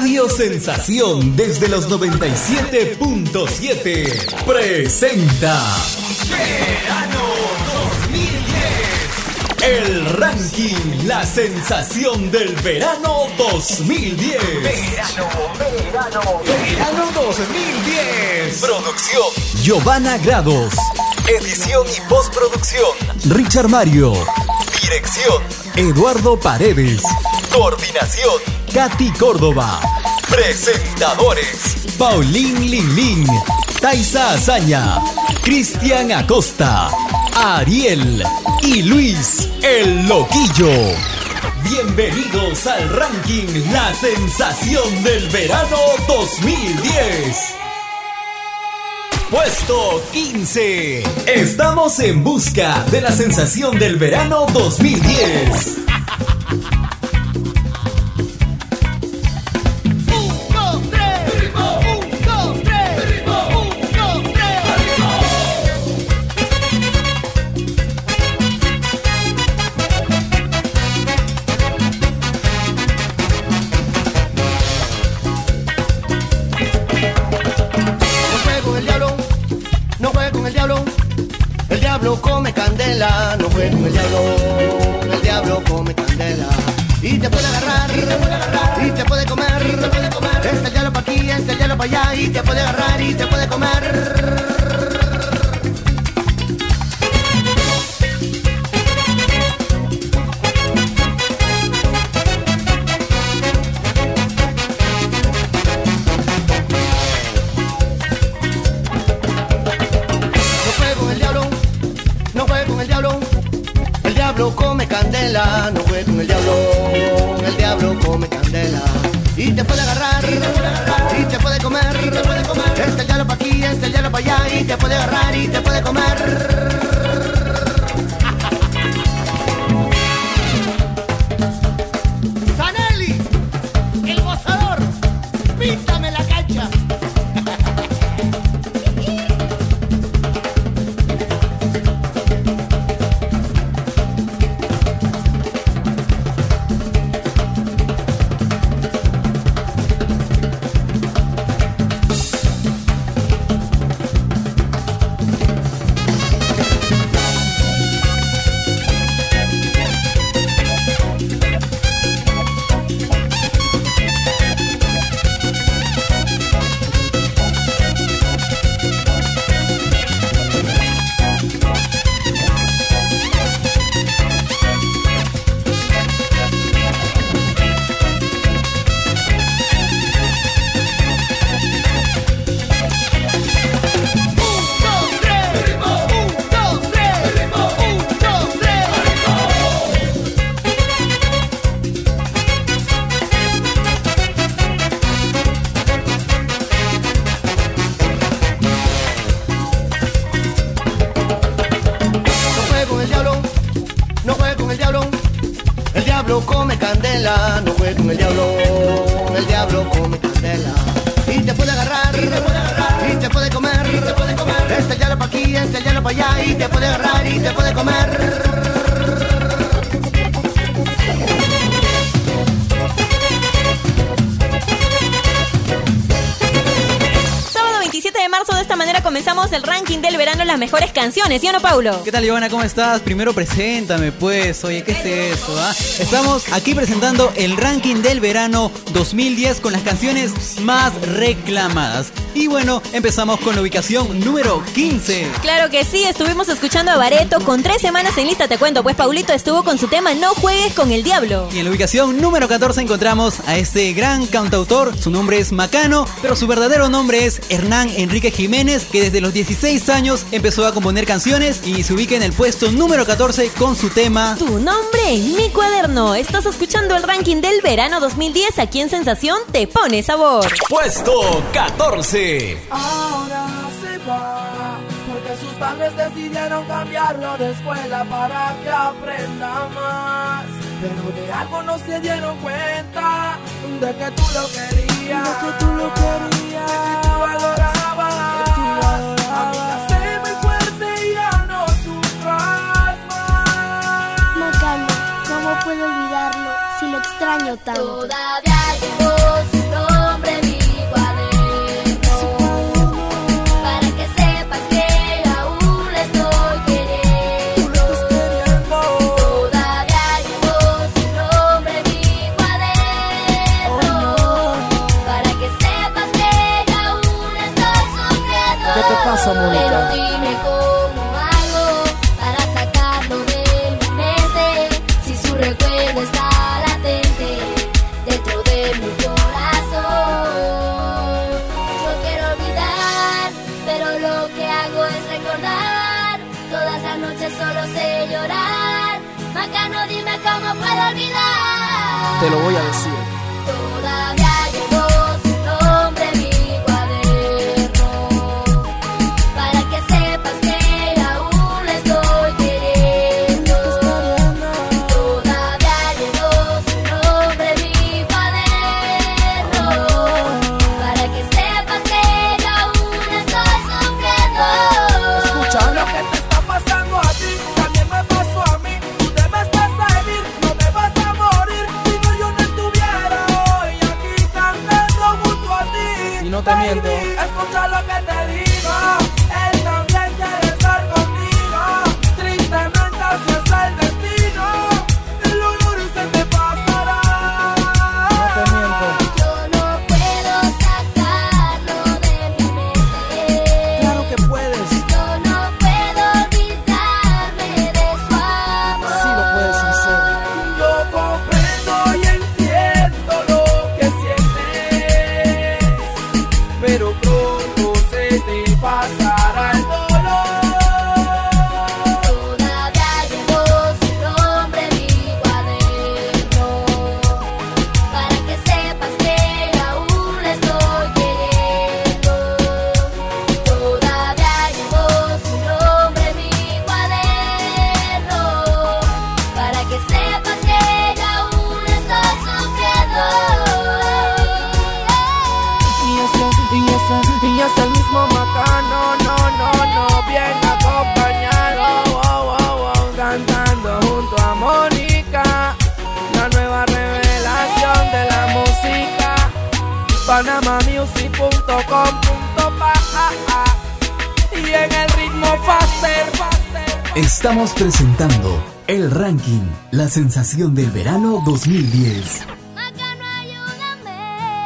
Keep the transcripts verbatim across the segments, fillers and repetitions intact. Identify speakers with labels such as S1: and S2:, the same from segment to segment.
S1: Radio Sensación desde los noventa y siete punto siete presenta Verano dos mil diez. El ranking, la sensación del verano dos mil diez. Verano, verano, verano dos mil diez. Producción Giovanna Grados. Edición y postproducción Richard Mario. Dirección Eduardo Paredes. Coordinación Katy Córdoba. Presentadores Paulín Linlin, Taisa Azaña, Cristian Acosta, Ariel y Luis el Loquillo. Bienvenidos al ranking La Sensación del Verano dos mil diez. Puesto quince. Estamos en busca de la sensación del verano dos mil diez.
S2: Come candela, no juegue con el diablo, el diablo come candela. Y te puede agarrar, y te puede agarrar, y te puede comer, y te puede comer. Este el diablo pa' aquí, este el diablo pa' allá, y te puede agarrar, y te puede comer. Come candela, no juegue con el diablo, el diablo come candela. Y te puede agarrar, y te puede agarrar, y te puede comer, y te puede comer. Este el diablo pa' aquí, este el diablo pa' allá, y te puede agarrar, y te puede comer. Sanelli, el gozador, píntame la cancha. Come candela, no juegue con el diablo, el diablo come candela. Y te puede agarrar, y te puede agarrar, y te puede comer, y te puede comer. Este el diablo pa' aquí, este el diablo pa' allá, y te puede agarrar, y te puede comer.
S3: De marzo, de esta manera comenzamos el ranking del verano, las mejores canciones, ¿sí o no, Paulo?
S4: ¿Qué tal, Giovanna? ¿Cómo estás? Primero preséntame, pues. Oye, ¿qué es eso? ¿Ah? Estamos aquí presentando el ranking del verano dos mil diez con las canciones más reclamadas. Y bueno, empezamos con la ubicación número quince.
S3: Claro que sí, estuvimos escuchando a Bareto con tres semanas en lista, te cuento, pues Paulito estuvo con su tema No juegues con el diablo.
S4: Y en la ubicación número catorce encontramos a este gran cantautor, su nombre es Macano, pero su verdadero nombre es Hernán Enrique Jiménez, que desde los dieciséis años empezó a componer canciones y se ubica en el puesto número catorce con su tema
S3: Tu nombre en mi cuaderno. Estás escuchando el ranking del verano dos mil diez, aquí en Sensación Te Pone Sabor.
S1: Puesto catorce.
S5: Ahora se va porque sus padres decidieron cambiarlo de escuela para que aprenda más. Pero de algo no se dieron cuenta, de que tú lo querías, de que tú lo querías, de que tú adorabas, que tú adorabas. Amiga, sé muy fuerte y ya no sufras más.
S6: Macano, ¿cómo puedo olvidarlo si lo extraño tanto?
S7: Todavía llevo su nombre.
S5: pasa, Mónica?
S6: Pero dime cómo hago para sacarlo de mi mente, si su recuerdo está latente dentro de mi corazón. Yo quiero olvidar, pero lo que hago es recordar. Todas las noches solo sé llorar. Macano, dime cómo puedo olvidar.
S5: Te lo voy a decir.
S6: Todavía llevo su nombre en mi cuaderno, para que sepas que aún le estoy queriendo. Todavía llevo su nombre en mi cuaderno, para que sepas que aún estoy sufriendo.
S5: Escucha lo que te está pasando a ti, también me pasó a mí. Tú debes de salir, no te vas a morir. Si no, yo no estuviera hoy aquí cantando junto a ti. Y no te miento. Escucha lo que te digo, él también quiere estar contigo. Tristemente así es el destino, el olor se te pasará. No te miento.
S6: Yo no puedo sacarlo de mi mente.
S5: Claro que puedes.
S6: Yo no puedo olvidarme de su amor.
S5: Sí lo puedes hacer. Yo comprendo y entiendo lo que sientes, pero pronto se te pasará el dolor.
S6: Todavía llevo su nombre en mi cuaderno, para que sepas que aún le estoy queriendo. Todavía llevo su nombre en mi cuaderno, para que sepas que aún le estoy sufriendo.
S5: Y ese, y ese, y ese el mismo Macano, no, no, no, bien acompañado, oh, oh, oh, cantando junto a Mónica, la nueva revelación de la música. Panamamusic punto com punto pa y en el ritmo faster, faster.
S1: Estamos presentando el ranking, la sensación del verano dos mil diez.
S6: Macano, ayúdame.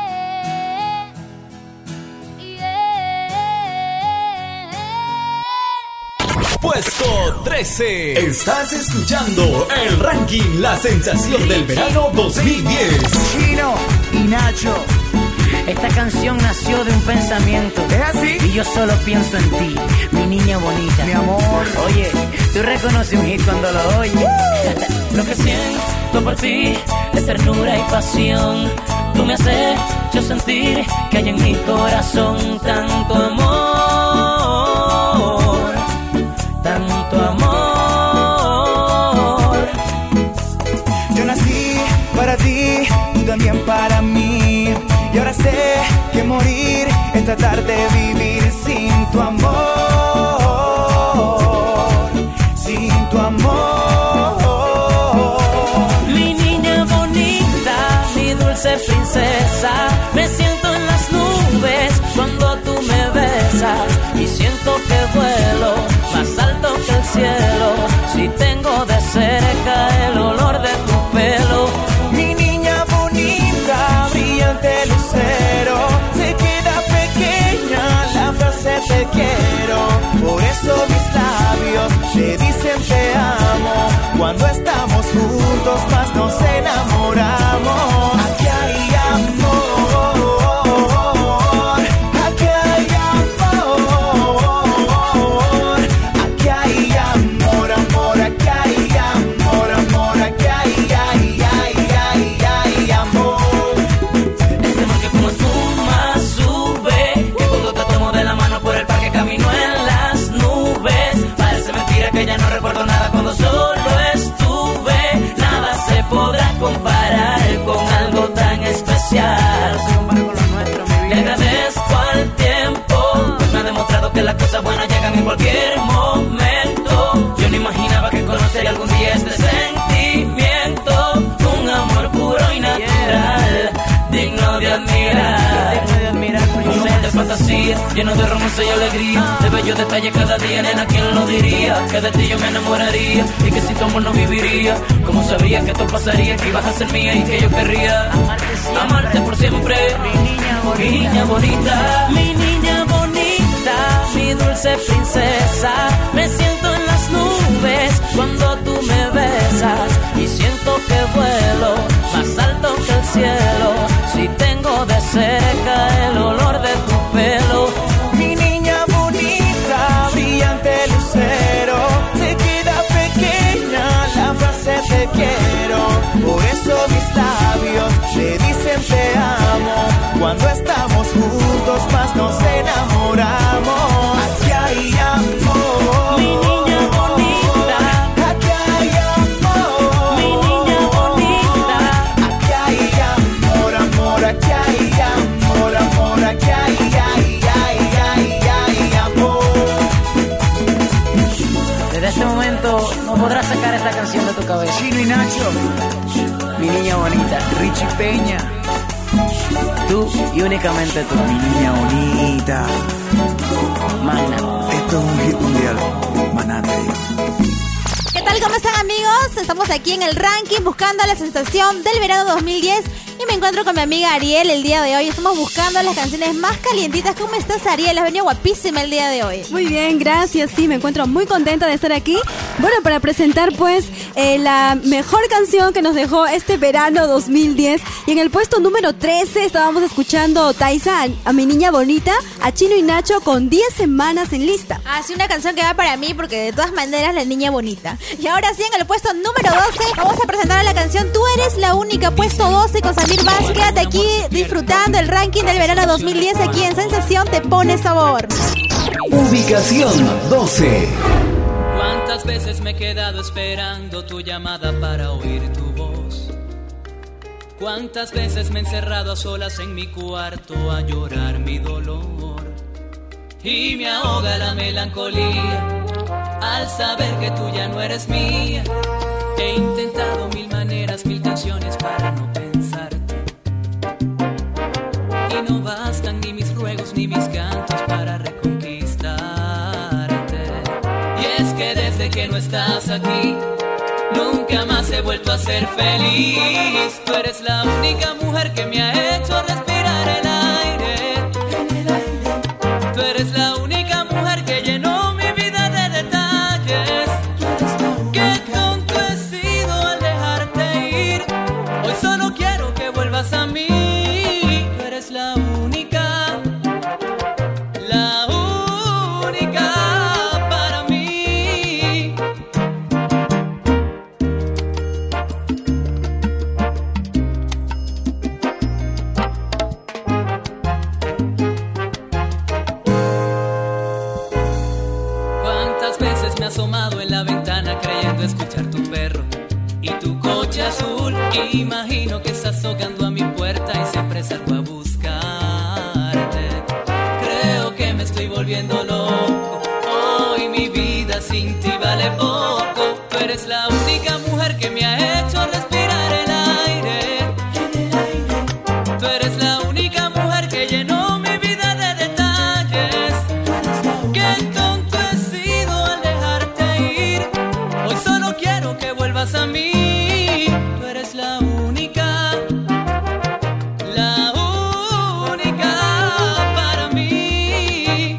S6: Yeah.
S1: Puesto trece. Estás escuchando el ranking, la sensación del verano dos mil diez.
S7: Chino y Nacho, esta canción nació de un pensamiento.
S5: ¿Es así?
S7: Y yo solo pienso en ti, mi niña bonita.
S5: Mi amor.
S7: Oye, tú reconoces un hit cuando lo oyes.
S8: Lo que siento por ti es ternura y pasión. Tú me has hecho sentir que hay en mi corazón tanto amor, tanto amor.
S9: Yo nací para ti, tú también para mí. Y ahora sé que morir es tratar de vivir sin tu amor, sin tu amor.
S8: Mi niña bonita, mi dulce princesa, me siento en las nubes cuando tú me besas y siento que vuelo más alto que el cielo si tengo de cerca el olor de tu pelo.
S9: Mi niña bonita, brillante lucero, se queda pequeña la frase te quiero. Por eso mis labios te dicen te amo. Cuando estamos juntos más nos enamoramos. Aquí hay amor, aquí hay amor, aquí hay amor, amor, aquí hay amor, amor, aquí hay, ay, ay, ay, ay, amor.
S8: Este amor que como espuma sube, que cuando te tomo de la mano por el parque camino en las nubes. Parece mentira que ya no recuerdo nada cuando solo estuve. Nada se podrá comparar con algo tan especial. Le agradezco al tiempo, pues me ha demostrado que las cosas buenas llegan en cualquier momento. Yo no imaginaba que conocería algún día este sentimiento, un amor puro y natural, digno de admirar. Un mundo de fantasía, lleno de romance y alegría, de bellos detalles cada día, nena, ¿quién lo diría? Que de ti yo me enamoraría y que sin tu amor no viviría. ¿Cómo sabría que esto pasaría, que ibas a ser mía y que yo querría amarte, amarte por siempre? Mi niña bonita, mi niña bonita, bonita, mi dulce princesa. Me siento en las nubes cuando tú me besas y siento que vuelo más alto que el cielo. Si tengo de cerca el olor de tu pelo.
S9: Mi niña bonita, brillante lucero, se queda pequeña la frase te quiero. Por eso mis labios le dicen te amo. Cuando estamos juntos más nos enamoramos. Aquí hay amor,
S8: mi niña bonita.
S9: Aquí hay amor,
S8: mi niña bonita.
S9: Aquí hay amor, amor, aquí hay amor, amor, aquí hay, ay, ay, ay, ay, amor.
S7: Desde este momento no podrás sacar esta canción de tu cabeza.
S10: Chino y Nacho,
S7: Mi niña bonita,
S10: Richie Peña,
S7: tú y únicamente tú.
S10: mi niña bonita.
S7: Magna.
S10: Esto es un hit mundial. Maná te digo.
S3: ¿Qué tal? ¿Cómo están, amigos? Estamos aquí en el ranking buscando la sensación del verano dos mil diez y me encuentro con mi amiga Ariel el día de hoy. Estamos buscando las canciones más calientitas. ¿Cómo estás, Ariel? Has venido guapísima el día de hoy.
S11: Muy bien, gracias. Sí, me encuentro muy contenta de estar aquí. Bueno, para presentar pues eh, la mejor canción que nos dejó este verano dos mil diez. Y en el puesto número trece estábamos escuchando Taisa, a, a mi niña bonita, a Chino y Nacho con diez semanas en lista.
S3: Ah, sí, una canción que va para mí porque de todas maneras la niña bonita. Y ahora sí, en el puesto número doce vamos a presentar la canción Tú Eres la Única, puesto doce con Samir Vaz. Quédate aquí disfrutando el ranking del verano dos mil diez aquí en Sensación Te Pone Sabor.
S1: Ubicación doce.
S8: ¿Cuántas veces me he quedado esperando tu llamada para oír tu voz? ¿Cuántas veces me he encerrado a solas en mi cuarto a llorar mi dolor? Y me ahoga la melancolía al saber que tú ya no eres mía. He intentado mil maneras, mil canciones para no pensarte, y no bastan ni mis ruegos ni mis cantos para reconquistarte. Y es que desde que no estás aquí nunca más he vuelto a ser feliz. Tú eres la única mujer que me ha hecho respirar el aire. Tú eres la única mujer que llenó mi vida de detalles. Qué tonto he sido al dejarte ir. Hoy solo quiero que vuelvas a mí. Tú eres la única, la única para mí. ¿Cuántas veces me he asomado en la ventana creyendo escuchar tu perro y tu coche azul? Imagino que estás tocando a mi puerta y siempre salgo a buscarte. Creo que me estoy volviendo loco. Hoy mi vida sin ti vale poco. Tú eres la única mujer que me ha hecho respirar el aire. Tú eres la única mujer que llenó mi vida de detalles. Qué tonto he sido al dejarte ir. Hoy solo quiero que vuelvas a mí. Tú eres la única, la única para mí.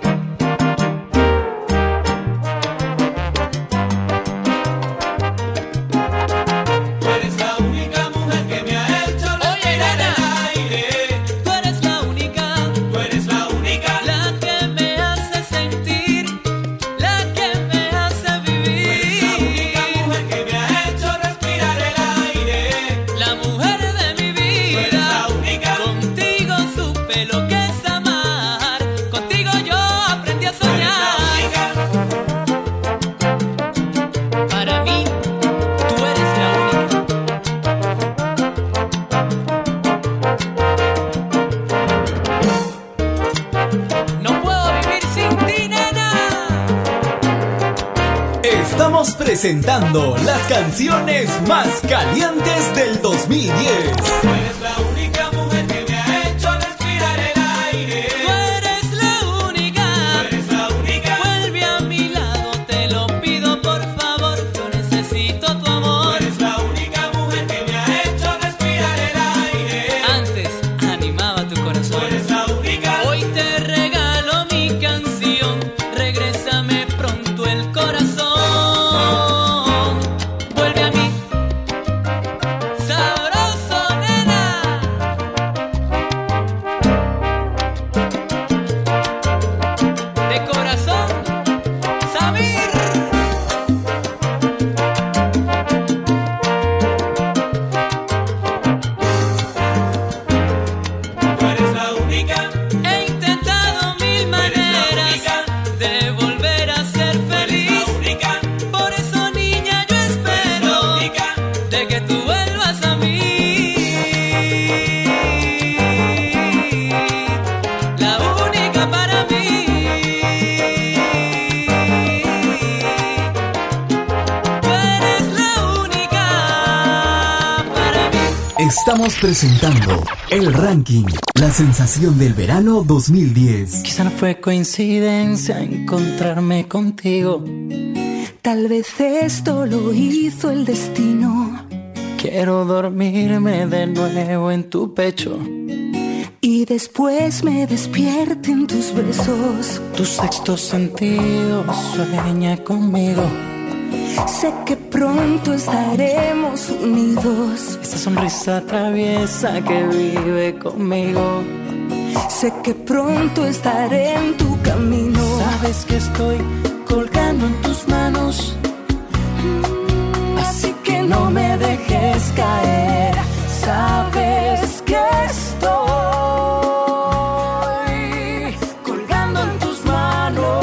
S8: Tú eres la única mujer que me ha hecho respirar el aire. Tú eres la única, tú eres la única, la que me hace sentir, la que me hace vivir. Tú eres la única mujer que me ha hecho respirar el aire. La mujer de mi vida. Tú eres la única. Contigo supe lo que es amar. Contigo yo aprendí a soñar. Para mí, tú eres la única. No puedo vivir sin ti, nena.
S1: Estamos presentando las canciones más calientes del dos mil diez.
S8: Tú eres la única mujer que me ha hecho respirar el aire. Tú eres la única. Tú eres la única. Vuelve a mi lado, te lo pido por favor. Yo necesito tu amor. Tú eres la única mujer que me ha hecho respirar el aire. Antes animaba tu corazón. Tú eres la única. Hoy te regalo mi canción.
S1: Estamos presentando el ranking, la sensación del verano dos mil diez.
S8: Quizá no fue coincidencia encontrarme contigo.
S12: Tal vez esto lo hizo el destino.
S8: Quiero dormirme de nuevo en tu pecho
S12: y después me despierte en tus besos.
S8: Tu sexto sentido sueña conmigo.
S12: Sé que pronto estaremos unidos.
S8: Esa sonrisa traviesa que vive conmigo.
S12: Sé que pronto estaré en tu camino.
S8: Sabes que estoy colgando en tus manos,
S12: así que no me dejes caer. Sabes que estoy colgando en tus manos.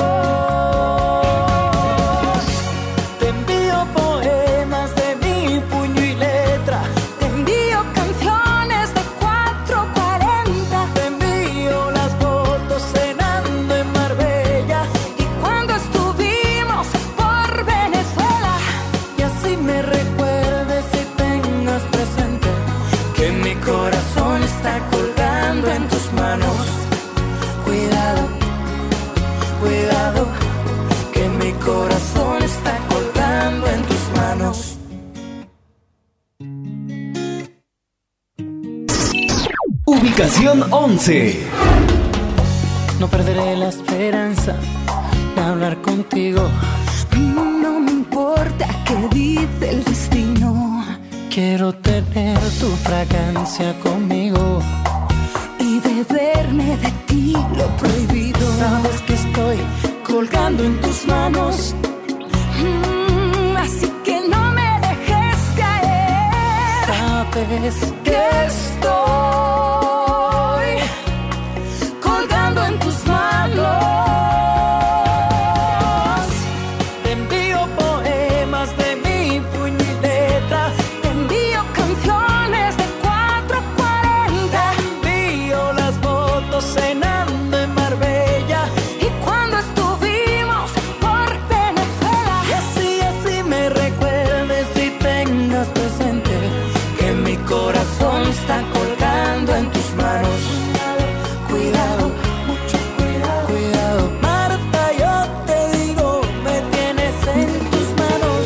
S8: te envío poemas de mi puño y letra,
S12: te envío canciones de cuatro cuarenta,
S8: te envío las fotos cenando en Marbella
S12: y cuando estuvimos por Venezuela.
S8: Y así me recuerdes y tengas presente que mi corazón está colgando en tus manos. Cuidado, cuidado, que mi corazón está colgando en tus manos.
S1: Ubicación once.
S8: No perderé la esperanza de hablar contigo.
S12: No me importa qué dice el destino.
S8: Quiero tener tu fragancia conmigo
S12: y beberme de ti lo prohibido.
S8: Sabes que estoy colgando en tus manos,
S12: mm, así que no me dejes caer.
S8: Sabes
S12: que estoy colgando en tus manos.
S8: Te envío poemas de mi puño y letra,
S12: te envío canciones de cuatro cuarenta,
S8: te envío las fotos cenando en Marbella
S12: y cuando estuvimos por Venezuela.
S8: Y así, así me recuerdes y tengas presente que mi corazón está colgando en tus manos. Cuidado, mucho cuidado, cuidado. Marta, yo te digo, me tienes en tus manos.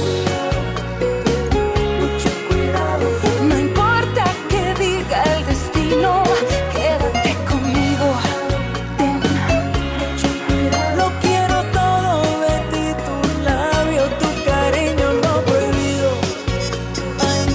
S8: Mucho cuidado.
S12: No importa que diga el destino, quédate conmigo. Ten
S8: mucho cuidado. Lo quiero todo de ti, tu labio, tu cariño no prohibido. Ay.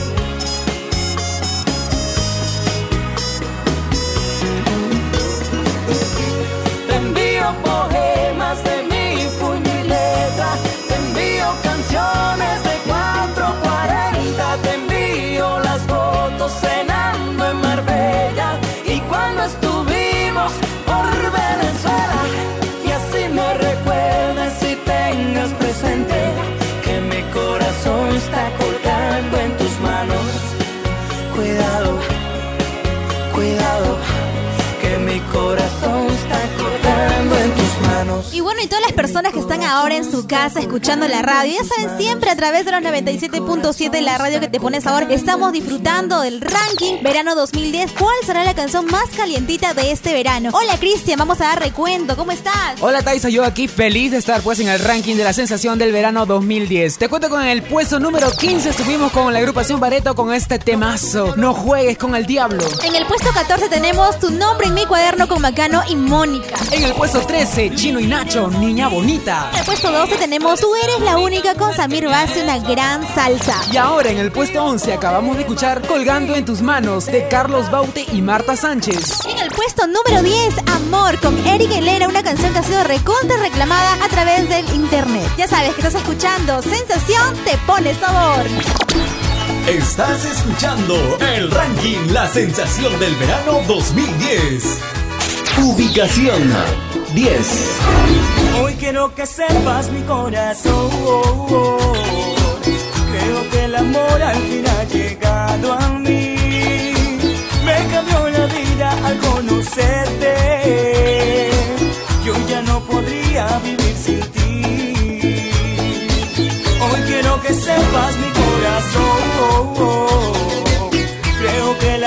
S8: Te envío poemas de mi puño y letra, te envío canciones de cuatro cuarenta, te envío las fotos cenando en Marbella y cuando estuvimos por Venezuela. Y así me recuerdes y tengas presente que mi corazón está colgando en tus manos. Cuidado, cuidado, que mi corazón está colgando en tus manos.
S3: Y bueno, y todas las personas que están ahora en su casa escuchando la radio, ya saben, siempre a través de los noventa y siete punto siete, la radio que te pone sabor, estamos disfrutando del ranking verano dos mil diez. ¿Cuál será la canción más calientita de este verano? Hola Cristian, vamos a dar recuento, ¿cómo estás?
S13: Hola Taisa, yo aquí feliz de estar pues en el ranking de la sensación del verano dos mil diez. Te cuento con el puesto número quince, estuvimos con la agrupación Bareto con este temazo, No juegues con el diablo.
S3: En el puesto catorce tenemos Tu nombre en mi cuaderno con Macano y Mónica.
S13: En el puesto trece, Chino y Nacho, Niña Bonita.
S3: En el puesto doce tenemos Tú eres la única con Samir Base, una gran salsa.
S13: Y ahora en el puesto once acabamos de escuchar Colgando en tus manos de Carlos Baute y Marta Sánchez.
S3: En el puesto número diez, Amor con Eric Helera, una canción que ha sido recontra reclamada a través del internet. Ya sabes que estás escuchando Sensación Te Pone Sabor.
S1: Estás escuchando el ranking, la sensación del verano dos mil diez. Ubicación diez.
S9: Hoy quiero que sepas mi corazón, creo que el amor al fin ha llegado a mí. Me cambió la vida al conocerte, yo ya no podría vivir sin ti. Hoy quiero que sepas mi corazón, creo que el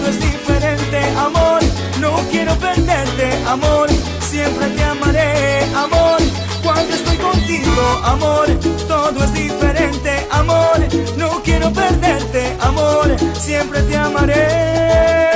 S9: todo es diferente, amor. No quiero perderte, amor. Siempre te amaré, amor. Cuando estoy contigo, amor, todo es diferente, amor. No quiero perderte, amor. Siempre te amaré.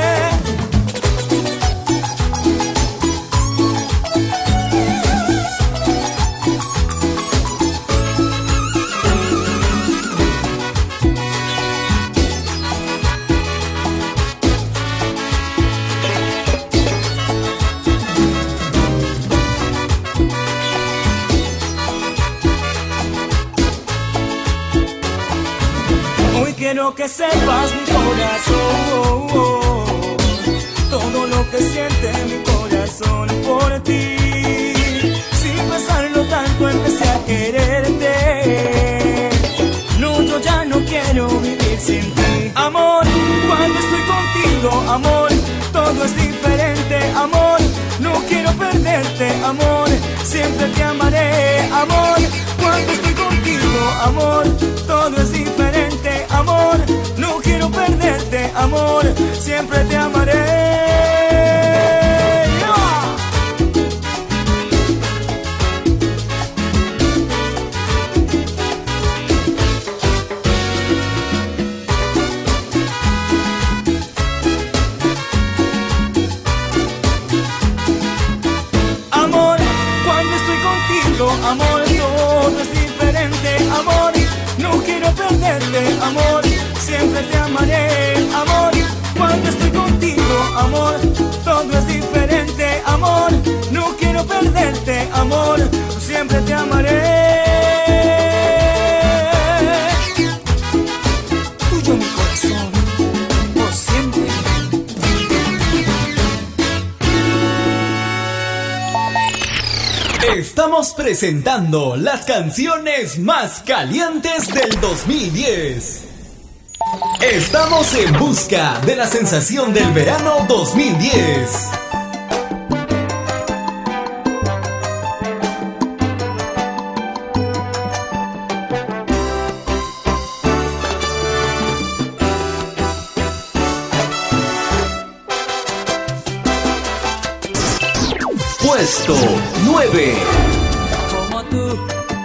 S9: Quiero que sepas mi corazón, todo lo que siente mi corazón por ti. Sin pensarlo tanto empecé a quererte. No, yo ya no quiero vivir sin ti. Amor, cuando estoy contigo, amor, todo es diferente, amor. No quiero perderte, amor. Siempre te amaré, amor. Cuando estoy contigo, amor, todo es diferente, amor. No quiero perderte, amor. Siempre te amaré. Amor, cuando estoy contigo, amor, todo es diferente, amor. No quiero perderte, amor. Siempre te amaré, amor. Cuando estoy contigo, amor, todo es diferente, amor. No quiero perderte, amor. Siempre te amaré. Tuyo mi corazón, por siempre.
S1: Estamos presentando las canciones más calientes del dos mil diez. Estamos en busca de la sensación del verano dos mil diez. Puesto nueve.
S8: Como tú,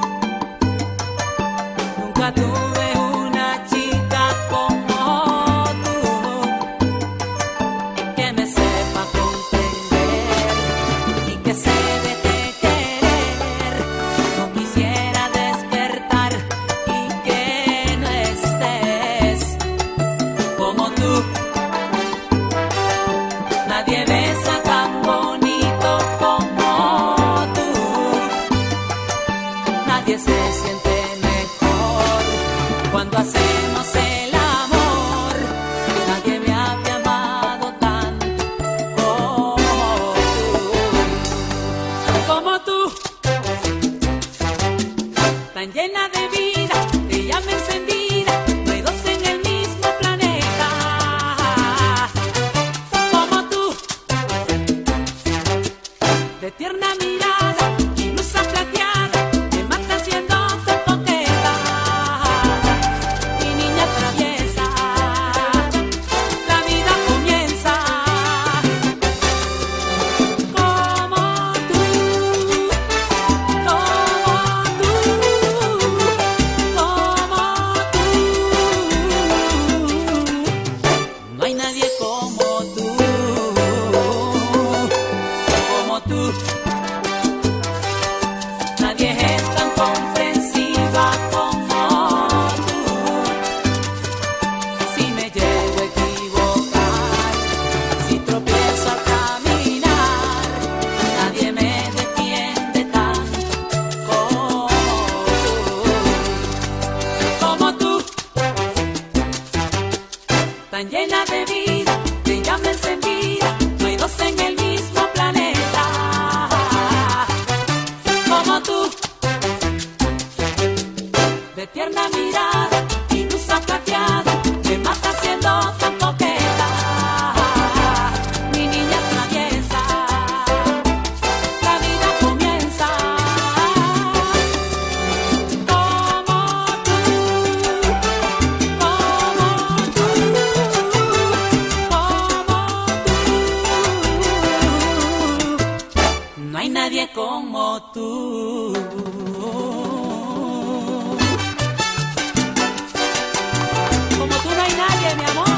S8: nunca tuve una chica como tú, que me sepa comprender y que se deje querer. No quisiera despertar y que no estés como tú. Nadie besa tan bonito como tú. Nadie se siente mejor cuando hacemos el amor. Nadie me había amado tanto como tú, tan llena de vida, de llama encendida. No hay dos en el mismo planeta como tú, de tierna mirada y blusa plateada, me mata siendo tu coqueta. Mi niña traviesa, la vida comienza como tú, como tú, como tú. No hay nadie como tú, como tú. Nadie es tan comprensiva como tú. Si me llego a equivocar, si tropiezo al caminar, nadie me defiende tanto como tú, como tú, tan llena de vida, de llama encendida. como tú. Como tú no hay nadie, mi amor.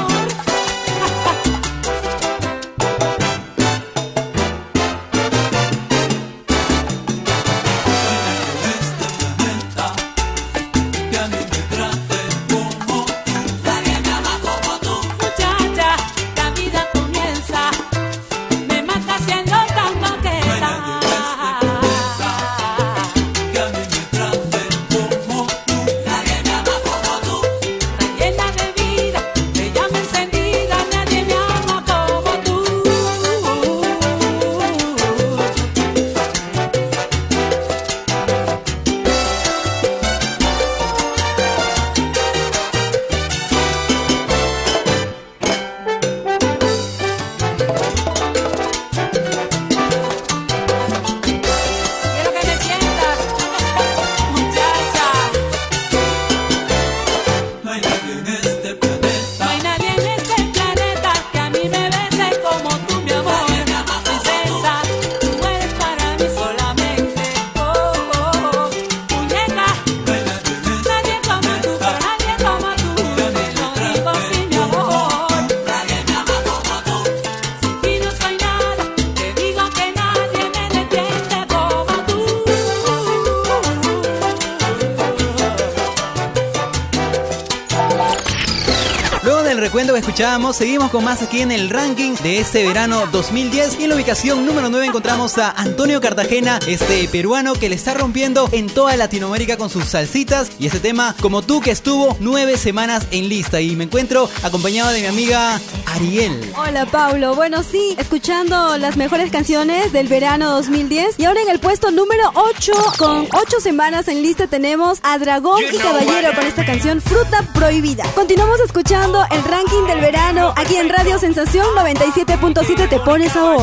S4: Recuento que escuchábamos, seguimos con más aquí en el ranking de este verano dos mil diez y en la ubicación número nueve encontramos a Antonio Cartagena, este peruano que le está rompiendo en toda Latinoamérica con sus salsitas y este tema Como Tú, que estuvo nueve semanas en lista, y me encuentro acompañado de mi amiga Ariel.
S11: Hola Paulo, bueno sí, escuchando las mejores canciones del verano dos mil diez y ahora en el puesto número ocho, con ocho semanas en lista tenemos a Dragón y Caballero con esta canción Fruta Prohibida. Continuamos escuchando el ranking del verano aquí en Radio Sensación noventa y siete punto siete. Te pone sabor.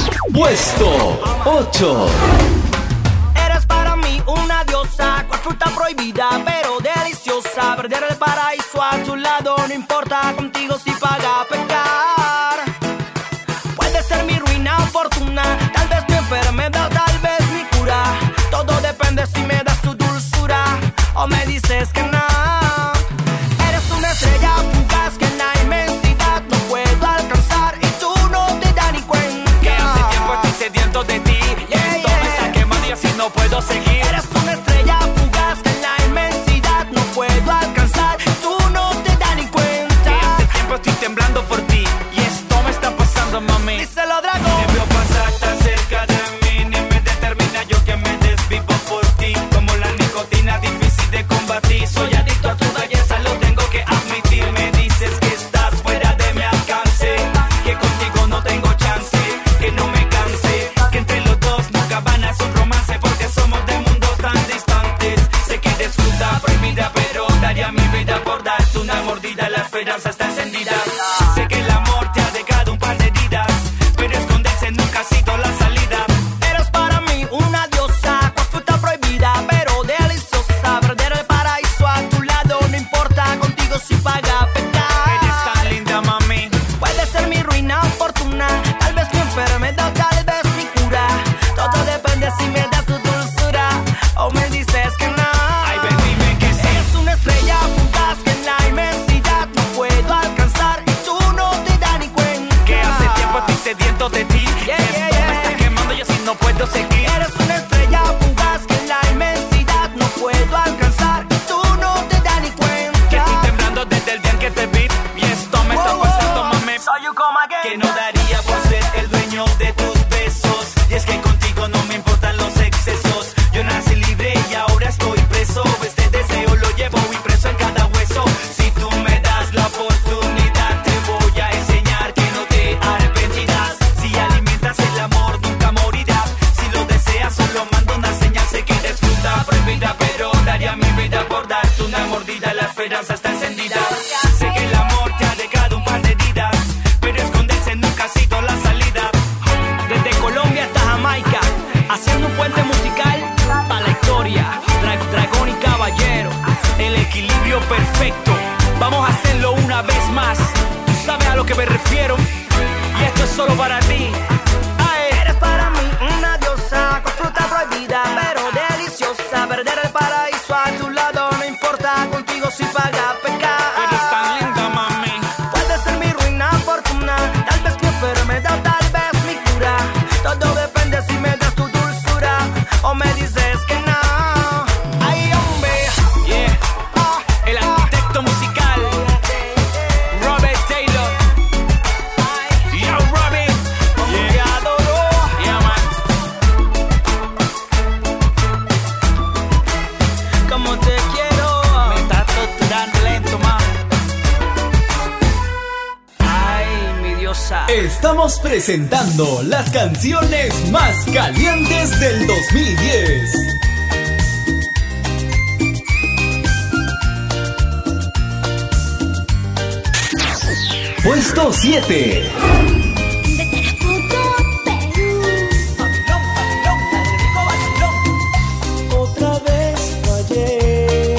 S1: Puesto ocho.
S9: Eres para mí una diosa, cual fruta prohibida pero deliciosa. Perder el paraíso a tu lado no importa, contigo si paga pecar. Puede ser mi ruina o fortuna, tal vez mi enfermedad, tal vez mi cura. Todo depende si me das tu dulzura o me dices que no. Eres una estrella fugaz que en la inmensidad no puedo alcanzar y tú no te das ni cuenta.
S8: Que hace tiempo estoy sediento de ti,
S9: Yeah,
S8: esto
S9: yeah.
S8: me está quemando y así no puedo seguir.
S9: Eres una estrella fugaz que en la inmensidad no puedo alcanzar y tú no te das ni cuenta.
S8: Que hace tiempo estoy temblando por ti y esto me está pasando, mami.
S9: Díselo, Dragón.
S8: Te veo pasar tan cerca de mí, ni me determina yo que me desvivo por ti. Como la nicotina difícil de combatir, soy adicto a tu belleza, lo tengo que admitir. Me dices que estás fuera de mi alcance, que contigo no tengo chance, que no me canse, que entre los dos nunca van a ser un romance, porque somos de mundos tan distantes. Sé que eres fruta prohibida, pero daría mi vida por darte una mordida. La esperanza está encendida. Sé que el amor te ha dejado un par de heridas, pero esconderse en un casito la salida.
S9: Eres para mí una diosa, cual fruta prohibida pero deliciosa. Perder el paraíso a tu lado no importa, contigo si paga pecar.
S8: Eres tan linda, mami.
S9: Puede ser mi ruina o fortuna, tal vez mi enfermedad, tal vez mi cura. Todo depende si me das tu dulzura o me dices que no.
S8: Ay, ven, dime que sí.
S9: Eres una estrella fugaz que en la inmensidad no puedo alcanzar y tú no te das ni cuenta.
S8: Que hace tiempo estoy sediento de ti,
S9: Yeah,
S8: esto
S9: yeah,
S8: me
S9: yeah.
S8: está quemando y así no puedo seguir.
S9: Eres una estrella fugaz que en la inmensidad no puedo alcanzar y tú no te das ni cuenta.
S8: Que estoy temblando desde el día en que te vi y esto me está
S9: Wow,
S8: pasando,
S9: wow.
S8: mami.
S9: So you come again.
S8: Que no daría por ser el dueño de tus besos, y es que contigo no me importan los excesos. Yo nací libre y ahora estoy preso, este deseo lo llevo impreso en cada hueso. Si tú me das la oportunidad, te voy a enseñar que no te arrepentirás. Si alimentas el amor nunca morirás, si lo deseas solo mando una señal. Sé que eres fruta prohibida, pero daría mi vida por darte una mordida. La esperanza está encendida. Sé que el amor te ha dejado un par de heridas, pero esconderse nunca ha sido la salida.
S9: Desde Colombia hasta Jamaica, haciendo un puente musical para la historia. Dra- Dragón y Caballero, el equilibrio perfecto. Vamos a hacerlo una vez más. Tú sabes a lo que me refiero. Y esto es solo para ti. Ay. Eres para mí una diosa con fruta
S7: diosa.
S1: Estamos presentando las canciones más calientes del dos mil diez. Puesto siete.
S9: Otra vez fallé,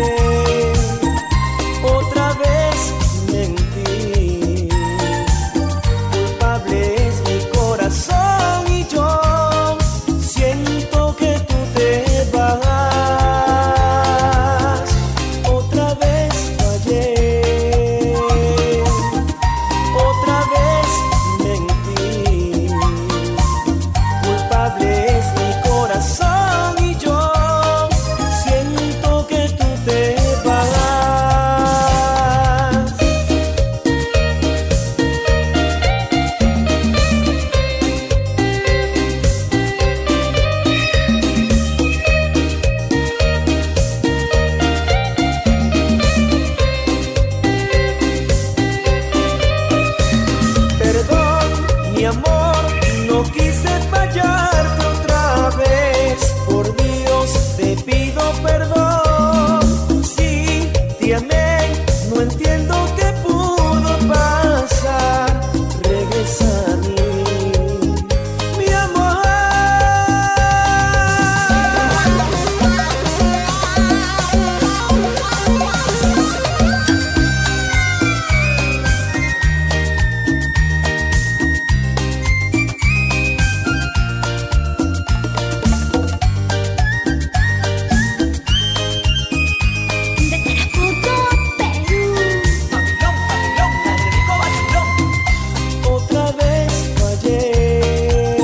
S9: otra vez mentí. Culpable es mi corazón y yo siento que tú te vas. Otra vez fallé, otra vez mentí. Culpable es mi corazón y yo siento que tú te vas. Perdón, mi amor, no quise fallarte otra vez. Por Dios te pido perdón. Sí, te amé, no entiendo qué pudo pasar. Regresa a mí, mi amor. Otra vez fallé,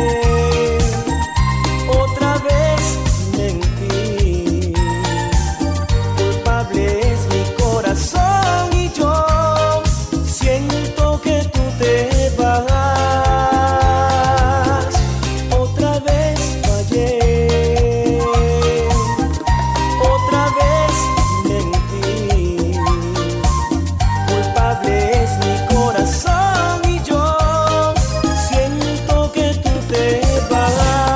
S9: otra vez mentí. Culpable es mi corazón y yo siento que tú te vas. Otra vez fallé, otra vez mentí. Culpable es mi corazón y yo siento que tú te vas.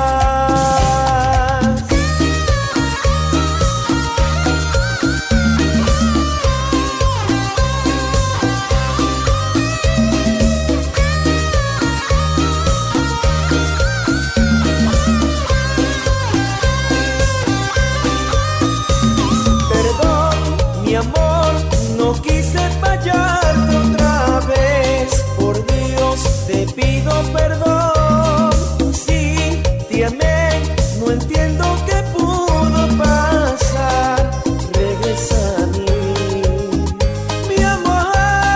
S9: Perdón, mi amor, no quise fallarte otra vez. Por Dios te pido perdón. Sí, te amé, no entiendo qué pudo pasar. Regresa a mí, mi amor.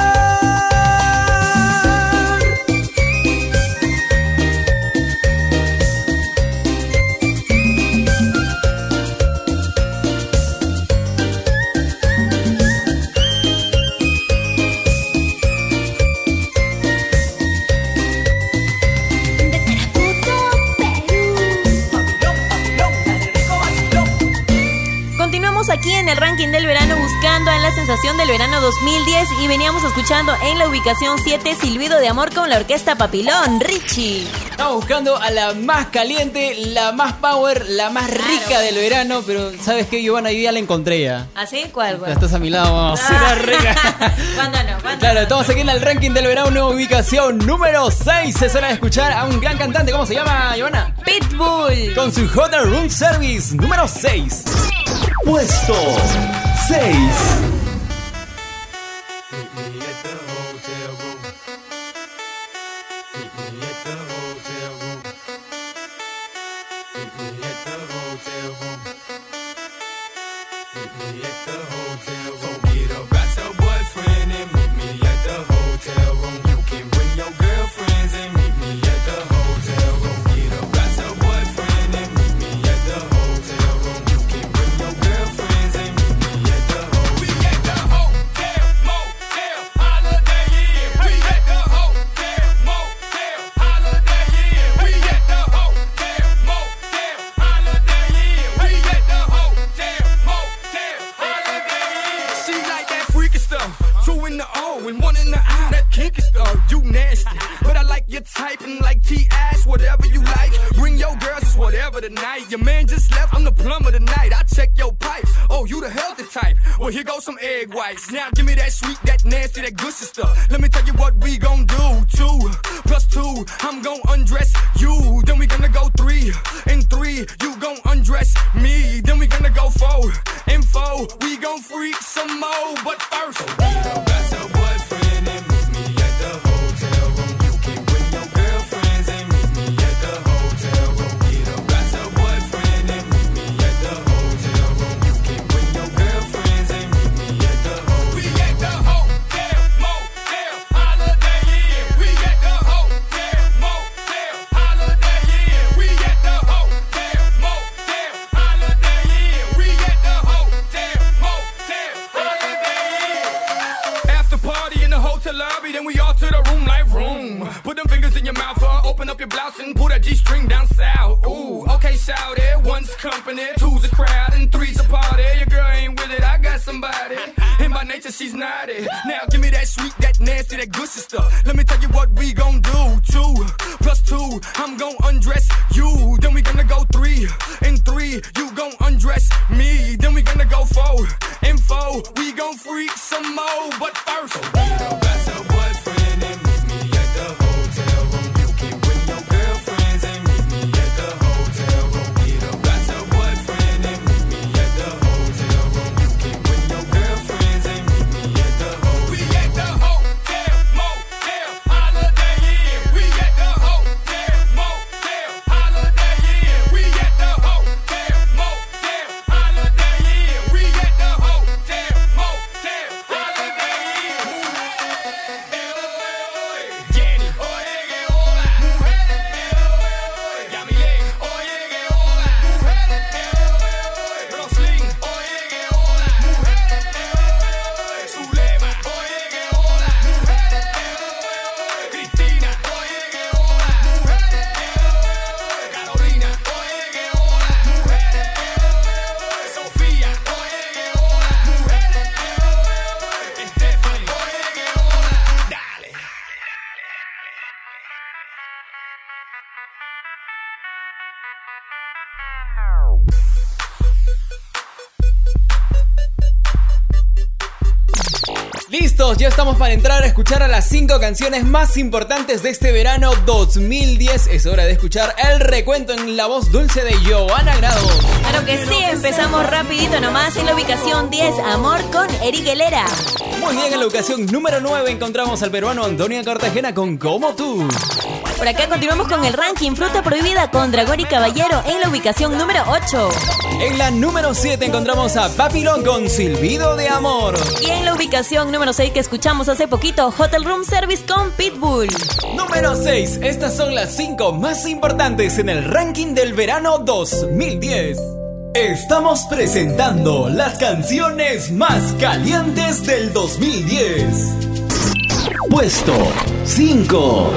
S14: Continuamos aquí en el ranking del verano buscando a la sensación del verano dos mil diez y veníamos escuchando en la ubicación siete Silbido de Amor con la orquesta Papilón, Richie.
S4: Estamos buscando a la más caliente, la más power, la más
S14: Claro.
S4: rica del verano, pero ¿sabes qué, Giovanna? Yo ya la encontré ya.
S14: ¿Así? ¿Cuál?
S4: Ya
S14: cuál?
S4: estás a mi lado, vamos.
S14: Ah.
S4: Será rica.
S14: ¿Cuándo no? ¿Cuándo
S4: Claro,
S14: no?
S4: estamos aquí en el ranking del verano, ubicación número seis. Es hora de escuchar a un gran cantante. ¿Cómo se llama, Giovanna?
S14: Pitbull.
S4: Con su Hotel Room Service número seis.
S1: Puesto seis.
S5: Free
S15: your type and like T-ass, whatever you like. Bring your girls, it's whatever tonight. Your man just left, I'm the plumber tonight. I check your pipes. Oh, you the healthy type. Well, here goes some egg whites. Now give me that sweet, that nasty, that gushy stuff. Let me tell you what we gon' do. Two plus two, I'm gon' undress you. Then we gonna go three and three, you gon' undress me. Then we gonna go four and four, we gon' freak some more. But first, so be the best of boyfriend and meet me at the hotel room. You can bring your girlfriends and meet me at the hotel room. Be the best of boyfriend and meet me at the hotel room. You can bring your girlfriends and meet me at the hotel. We at the hotel, motel, holiday inn. We at the hotel, motel, holiday inn. We at the hotel, motel, holiday inn. We at the hotel, motel, holiday inn. After party in the hotel lobby, then we all to the room like room. Put them fingers in your mouth, uh, open up your blouse and pull that G-string down south. Ooh, okay, shout it. One's company, two's a crowd, and three's a party. Your girl ain't with it, I got somebody. And by nature, she's naughty. Now give me that sweet, that nasty, that gushy stuff. Let me tell you what we gon' do. Two plus two, I'm gon' undress you. Then we gonna go three and three, you gon' undress me. Then we gonna go four and four, we gon' freak some more. But first, so be the best of boyfriend and meet me at the hotel room. You can bring your girlfriends and meet me at the hotel room. Be the best of boyfriend and meet me at the hotel room. You can bring your girlfriends and meet me at the hotel. We at the hotel, motel, holiday inn. We at the hotel, motel, holiday inn. We at the hotel, motel, holiday inn. We at the hotel, motel, holiday inn. Jenny, oye que hola, mujeres, Yamile, oye que hola, mujeres, Roslyn, oye que hola, mujeres, Zulema, oye que hola, mujeres, Cristina, oye que hola, mujeres, Carolina, oye que hola, mujeres, Sofía, oye que hola, mujeres, Stephanie, oye que hola, dale.
S4: Listos, ya estamos para entrar a escuchar a las cinco canciones más importantes de este verano dos mil diez. Es hora de escuchar el recuento en la voz dulce de Johanna Grado.
S14: Claro que sí, empezamos rapidito nomás en la ubicación diez, Amor con Eric Helera.
S4: Muy bien, en la ubicación número nueve encontramos al peruano Antonio Cartagena con Como Tú.
S14: Por acá continuamos con el ranking Fruta Prohibida con Dragón y Caballero en la ubicación número ocho.
S4: En la número siete encontramos a Papilón con Silbido de Amor.
S14: Y en la ubicación número seis que escuchamos hace poquito, Hotel Room Service con Pitbull.
S4: Número seis, estas son las cinco más importantes en el ranking del verano dos mil diez.
S1: Estamos presentando las canciones más calientes del dos mil diez. Puesto cinco.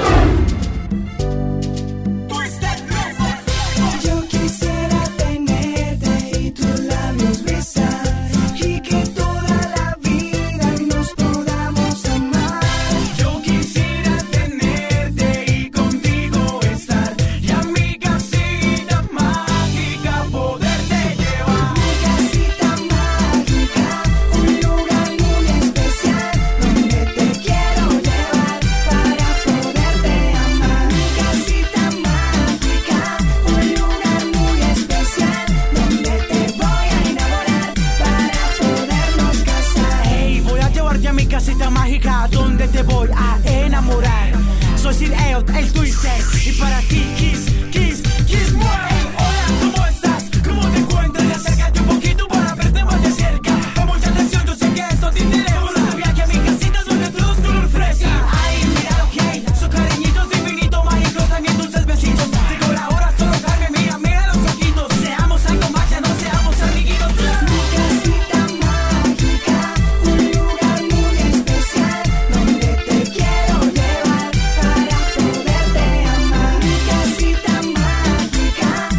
S12: Yo quisiera tenerte y tus labios besar y que toda la vida nos podamos amar. Yo quisiera tenerte y contigo estar y a mi casita mágica poderte llevar. Mi casita mágica, un lugar muy especial donde te quiero llevar para poderte amar. Mi casita mágica, un lugar muy especial donde te voy a enamorar para podernos casar.
S7: Hey, voy a llevarte a mi casita mágica donde te voy a enamorar. Soy Sir Eot, el Twister, y para ti, Kiss, Kiss, Kiss more. Hey, hola, ¿cómo estás? ¿Cómo te encuentras? Acércate un poquito para verte más de cerca. Con mucha atención, yo sé que esto te interesa. Vamos a viaje a mi casita donde todo es color fresa. Ay, mira lo que hay, son cariñitos infinitos, mágicos, también dulces besitos. Llegó la hora, solo carne mía, mira los ojitos. Seamos algo más, ya no seamos amiguitos.
S12: Mi casita mágica, un lugar muy especial donde te quiero llevar para poderte amar. Mi casita mágica,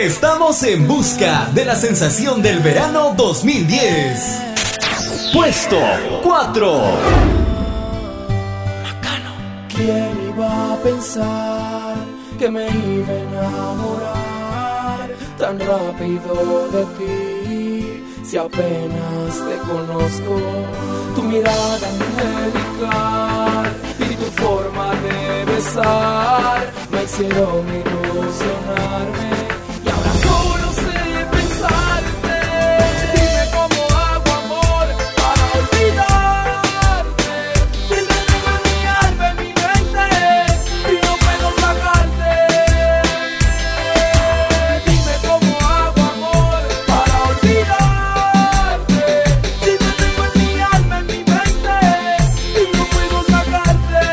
S1: Estamos en busca de la sensación del verano dos mil diez. Puesto cuatro.
S5: ¿Quién iba a pensar que me iba a enamorar tan rápido de ti? Si apenas te conozco, tu mirada angelical y tu forma de besar me hicieron ilusionarme. Y ahora solo sé pensarte. Dime cómo hago amor para olvidarte. Si te tengo en mi alma, en mi mente y no puedo sacarte. Dime cómo hago amor para olvidarte. Si te tengo en mi alma, en mi mente y no puedo sacarte.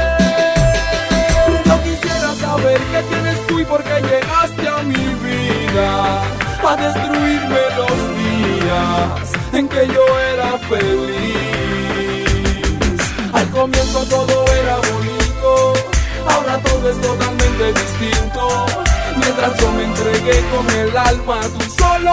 S5: Yo quisiera saber qué tienes tú y por qué llegaste a mi vida a destruirme los días en que yo era feliz. Al comienzo todo era bonito, ahora todo es totalmente distinto. Mientras yo me entregué con el alma, tú solo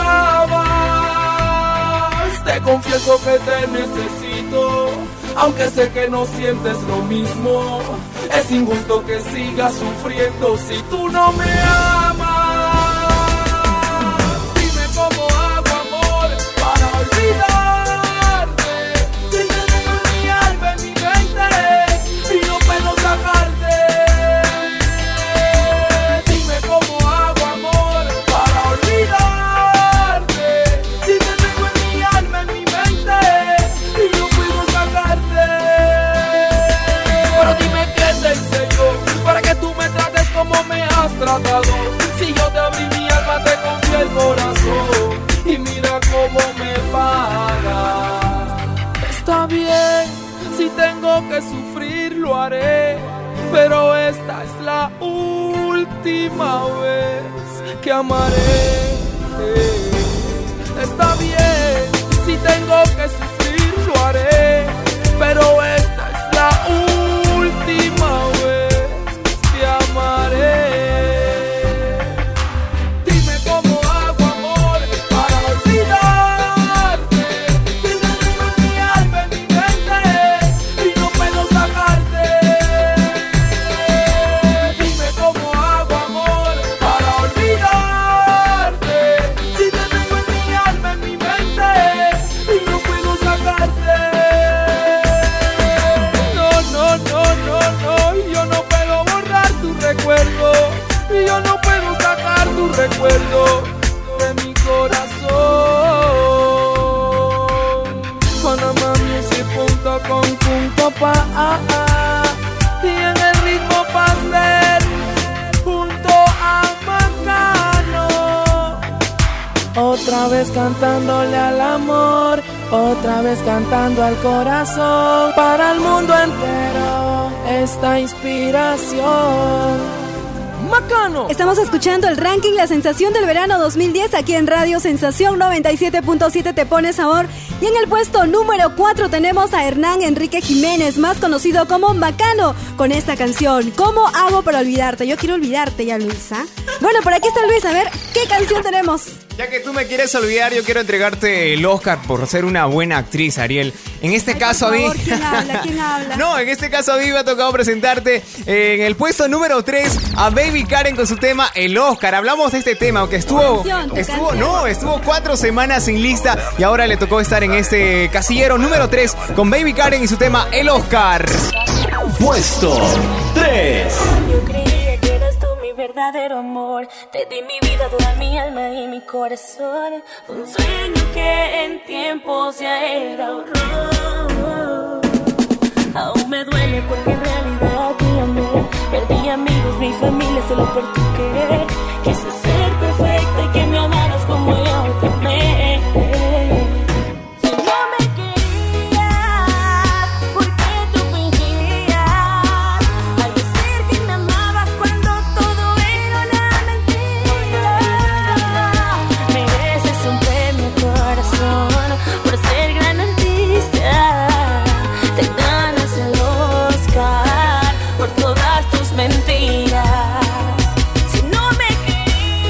S5: jugabas. Te confieso que te necesito, aunque sé que no sientes lo mismo. Es injusto que sigas sufriendo si tú no me amas. Dime cómo hago amor para olvidarte. Si te tengo en mi alma, en mi mente y no puedo sacarte. Dime cómo hago amor para olvidarte. Si te tengo en mi alma, en mi mente y no puedo sacarte. Pero dime qué te hice yo para que tú me trates como me has tratado. Si yo te abrí mi alma, te confié el corazón y mira cómo me pagas. Está bien, si tengo que sufrir lo haré, pero esta es la última vez que amaré. Está bien, si tengo que sufrir lo haré, pero esta es la última vez que amaré. Dime cómo hago amor para olvidarte. Si te tengo en mi alma, en mi mente y no puedo sacarte. Dime cómo hago amor para olvidarte. Si te tengo en mi alma, en mi mente y no puedo sacarte. No, no, no, no, no, yo no puedo borrar tu recuerdo. Yo no puedo sacar tu recuerdo de mi corazón. Panamamusic punto com punto pa y en el ritmo pastel junto a Macano. Otra vez cantándole al amor, otra vez cantando al corazón. Para el mundo entero esta inspiración. Macano.
S11: Estamos escuchando el ranking La Sensación del Verano dos mil diez aquí en Radio Sensación noventa y siete punto siete Te Pone Sabor. Y en el puesto número cuatro tenemos a Hernán Enrique Jiménez, más conocido como Macano, con esta canción, ¿Cómo hago para olvidarte? Yo quiero olvidarte ya, Luisa. Bueno, por aquí está Luis, a ver, ¿qué canción tenemos?
S13: Ya que tú me quieres olvidar, yo quiero entregarte el Oscar por ser una buena actriz, Ariel. En este Ay, caso
S11: por favor,
S13: a mí...
S11: ¿quién habla? ¿Quién habla?
S13: No, en este caso a mí me ha tocado presentarte en el puesto número tres a Baby Karen con su tema El Oscar. Hablamos de este tema, aunque estuvo...
S11: Canción,
S13: estuvo
S11: canción.
S13: No, estuvo cuatro semanas sin lista y ahora le tocó estar en este casillero número tres con Baby Karen y su tema El Oscar.
S1: Puesto tres.
S16: Yo creía que eras tú mi verdadero amor. Te di mi vida, toda mi alma y mi corazón. Un sueño que en tiempo ya era horror. Aún me duele porque en realidad te amé. Perdí amigos, mi familia solo por tu querer. Quise ser perfecta y que me amaras como yo te amé. Si no me querías, ¿por qué tú fingías? Al decir que me amabas cuando todo era una mentira. Mereces un premio, corazón, por ser gran artista. Te ganas el Oscar por todas tus mentiras. Si no me querías,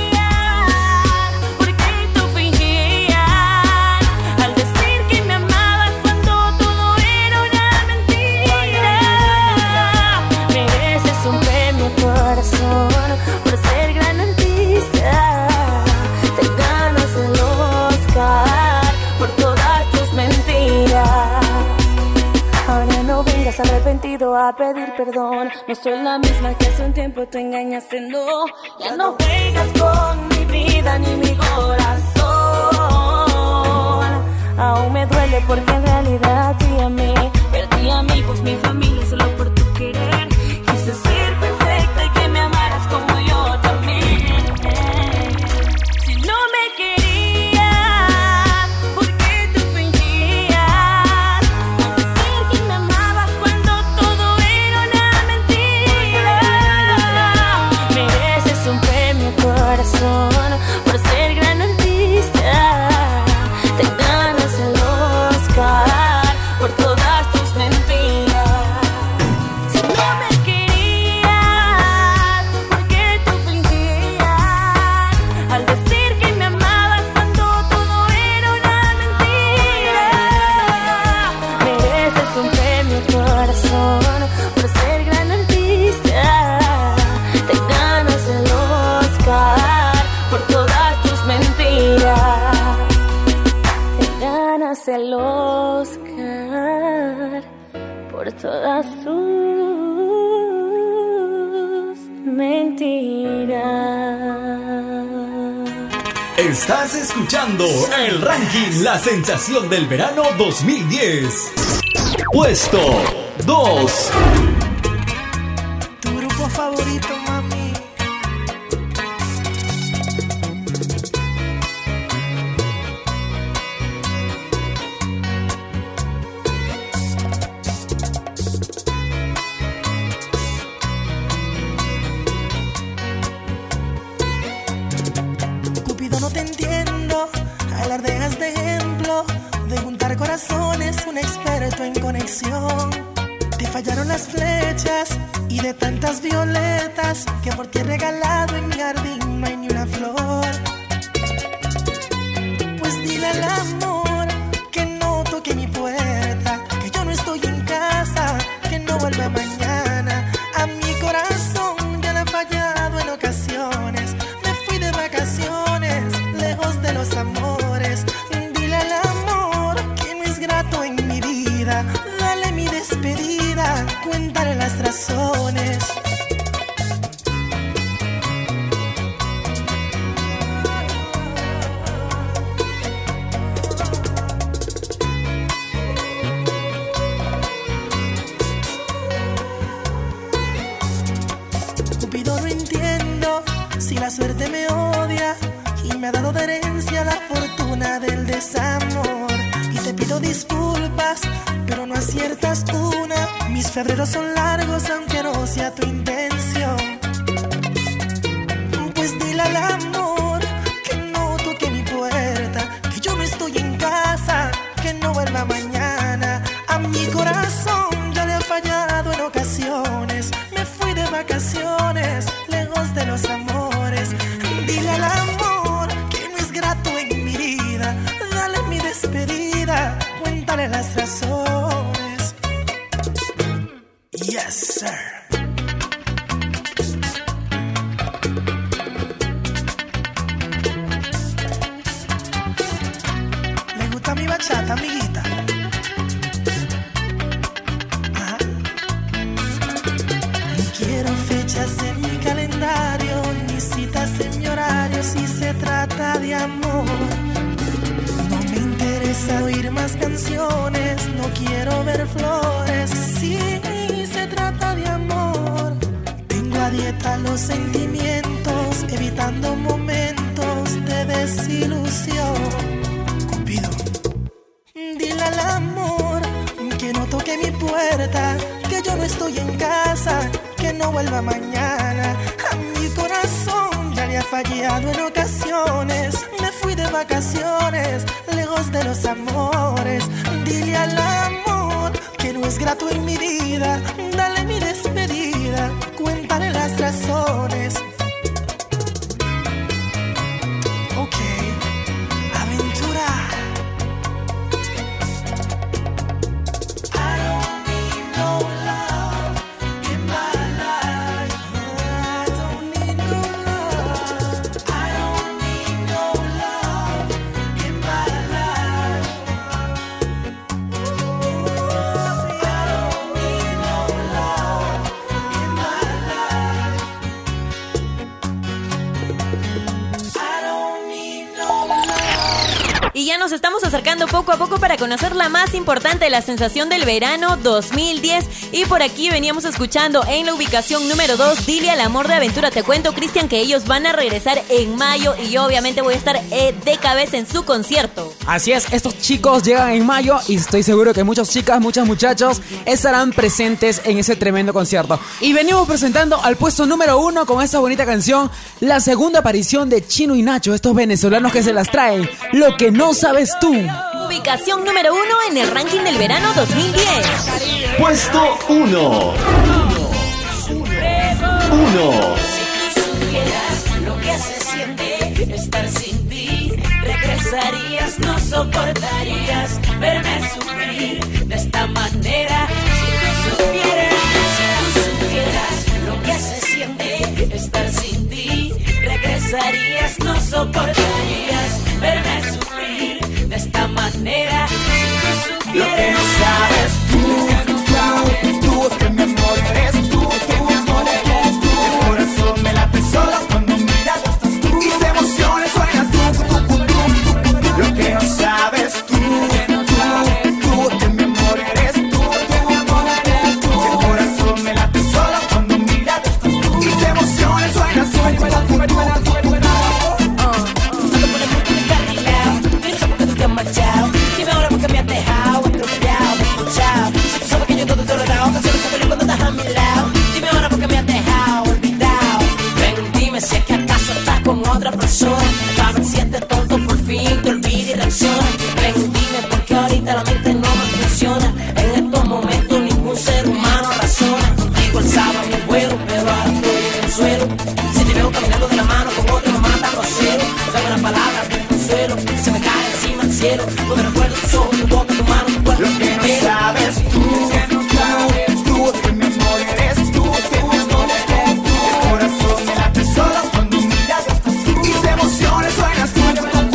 S16: has arrepentido a pedir perdón. No soy la misma que hace un tiempo tú engañaste, no. Ya no juegas con mi vida ni mi corazón. Aún me duele porque en realidad te amé. Perdí amigos, mi familia solo por tu querer. Quise ser perfecta y que me amaras como yo también. Si no me querías, ¿por qué tú fingías? Decir que me amabas cuando todo era una mentira. Mereces un premio, corazón, por ser gran artista. Te ganas el Oscar por todas tus mentiras. Si no me querías, ¿por qué tú fingías? Al decir que me amabas cuando todo era una mentira. Mereces un premio, corazón, por ser gran artista. Te ganas el Oscar por todas tus mentiras. Te ganas el Oscar por todas tus mentiras.
S1: Estás escuchando el ranking La Sensación del Verano dos mil diez. Puesto dos.
S12: Tu grupo favorito, mami. Cupido, no te entiendo. Alardeas de ejemplo, de juntar corazones, un experto en conexión. Te fallaron las flechas y de tantas violetas que por ti he regalado en mi jardín no hay ni una flor. Pues dile al amor que no toque mi puerta, que yo no estoy en casa, que no vuelva mañana. A mi corazón ya le ha fallado en ocasiones. Me fui de vacaciones, lejos de los amores. Dile al amor que no es grato en mi vida. Dale mi despedida, cuéntale las razones. Cupido, no entiendo si la suerte me odia y me ha dado de herencia la fortuna del desamor. Y te pido disculpas, pero no aciertas una. Mis febreros son largos aunque no sea tu intención. Pues dile al amor que no toque mi puerta, que yo no estoy en casa, que no vuelva mañana. A mi corazón ya le ha fallado en ocasiones. Me fui de vacaciones, lejos de los amores. Dile al amor que no es grato en mi vida. Dale mi despedida, cuéntale las razones. Yes, sir. ¿Le gusta mi bachata, amiguita? Ajá. No quiero fechas en mi calendario, ni citas en mi horario si se trata de amor. No me interesa oír más canciones, no quiero ver flores si se trata de amor. Tengo a dieta los sentimientos, evitando momentos de desilusión. Cupido, dile al amor que no toque mi puerta, que yo no estoy en casa, que no vuelva mañana. A mi corazón ya le ha fallado en ocasiones. Me fui de vacaciones, lejos de los amores. Dile al amor que no es grato en mi vida. Dale mi despedida, cuéntale las razones. Ok, aventura. I don't need no love in my life. I don't need no love. I don't need no love in my life. I don't need
S14: nos estamos acercando poco a poco para conocer la más importante de la sensación del verano dos mil diez. Y por aquí veníamos escuchando en la ubicación número dos, Dile al amor de aventura. Te cuento, Cristian, que ellos van a regresar en mayo y yo obviamente voy a estar eh, de cabeza en su concierto.
S13: Así es, estos chicos llegan en mayo y estoy seguro que muchas chicas, muchos muchachos estarán presentes en ese tremendo concierto. Y venimos presentando al puesto número uno con esta bonita canción, la segunda aparición de Chino y Nacho, estos venezolanos que se las traen, Lo que no sabes tú.
S14: Ubicación número uno en el ranking del verano dos mil diez.
S1: Puesto uno. Uno.
S8: Si tú supieras lo que se siente estar sin ti, regresarías, no soportarías verme sufrir de esta manera. Si tú supieras, si tú supieras lo que se siente estar sin ti, regresarías, no soportarías verme sufrir de esta manera. Si tú supieras,
S9: lo que no sabes tú, que no sabes tú, que mi amor eres tú, que mi amor eres tú. El corazón me late solo cuando miras tú. Mis emociones suenan tú, tú, tú, tú. Lo que no sabes tú, que no sabes tú, que mi amor eres tú, que mi amor eres tú. El corazón me late solo cuando miras tú. Mis emociones suenan tú, tú, tú, tú.
S8: Dime ahora por qué me has dejado atropellado, escuchado. Si tú sabes que yo todo te lo he dado, que solo se feliz cuando estás a mi lado. Dime ahora por qué me has dejado olvidado. Ven, dime si es que acaso estás con otra persona, para ver si este tonto por fin te olvida y reacciona. Ven, dime por qué ahorita la mente no me funciona. En estos momentos ningún ser humano razona. Contigo el sábado me vuelo, pero ahora estoy en el suelo. Si te veo caminando de la mano con otro me mata a cero. Dame una palabra de consuelo, se me cae encima el cielo. Cuando recuerdo tus ojos, tu boca, tu mano, tu cuerpo.
S9: Lo que no sabes tú, que no sabes tú, que mi amor eres tú, que mi amor eres tú. El corazón me late solo cuando miras tú. Mis emociones suenan tú,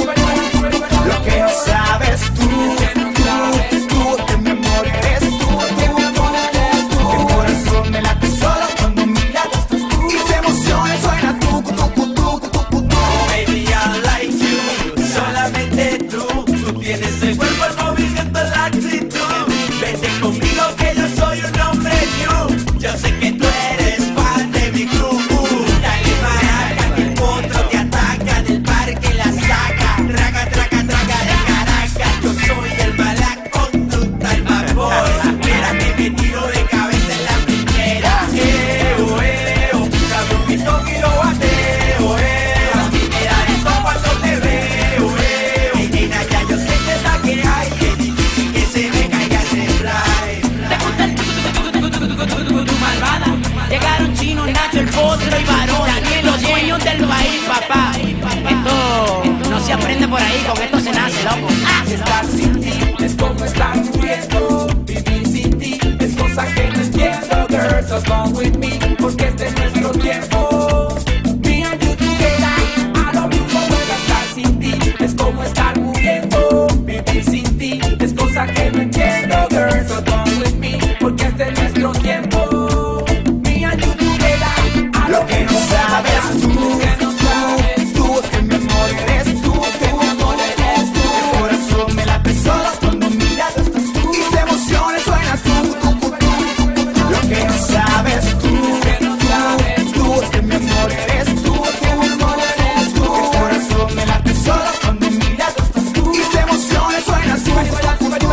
S9: lo que no sabes tú, que no sabes tú, que mi amor eres tú, que mi amor eres tú. El corazón me late solo cuando miras tú. Mis emociones suenan tú, tú, tú, tú, tú, tú.
S8: Baby, I like you, solamente tú. Tú tienes el cuerpo, el movimiento, la actitud. Vete conmigo que yo soy un hombre new. Yo sé que tú eres fan de mi club. Dale maraca, que el potro te ataca. Del parque la saca. Traga, traga, traga de Caracas. Yo soy el mala conducta, el bad boy. Espérate, me tiro de cabeza en la primera. Eo, eo, cabrón, mi toque y lo bateo, eo. A mí me da esto cuando te veo, eo. Ey, nena, ya yo sé que es la que hay. Es difícil que se me caiga ese fly. Te gusta el tu malvada. Llegaron Chino, Nacho, el Potro y Varón. Daniel, los dueños del país, papá. Esto no se aprende por ahí, con esto se nace, loco. Ah.
S5: Estar sin ti es como estar muriendo. Vivir sin ti es cosa que no entiendo. Girl, so come with me, porque este es nuestro tiempo. Me and you together, I love you forever. Estar sin ti es como estar muriendo. Vivir sin ti es cosa que no entiendo. Girl, so come with me, porque este es nuestro tiempo. Me and you together, I
S9: Lo
S5: love
S9: que
S5: you
S9: no sabes
S5: forever.
S9: tú, que no sabes tú, que mi amor eres tú, que mi amor eres tú. El corazón me late solo cuando miras tú. Mis emociones suenan tú, tú, tú, tú. Lo que no sabes tú, que no sabes tú, que mi amor eres tú, que mi amor eres tú. El corazón me late solo cuando miras tú. Mis emociones suenan tú, tú, tú,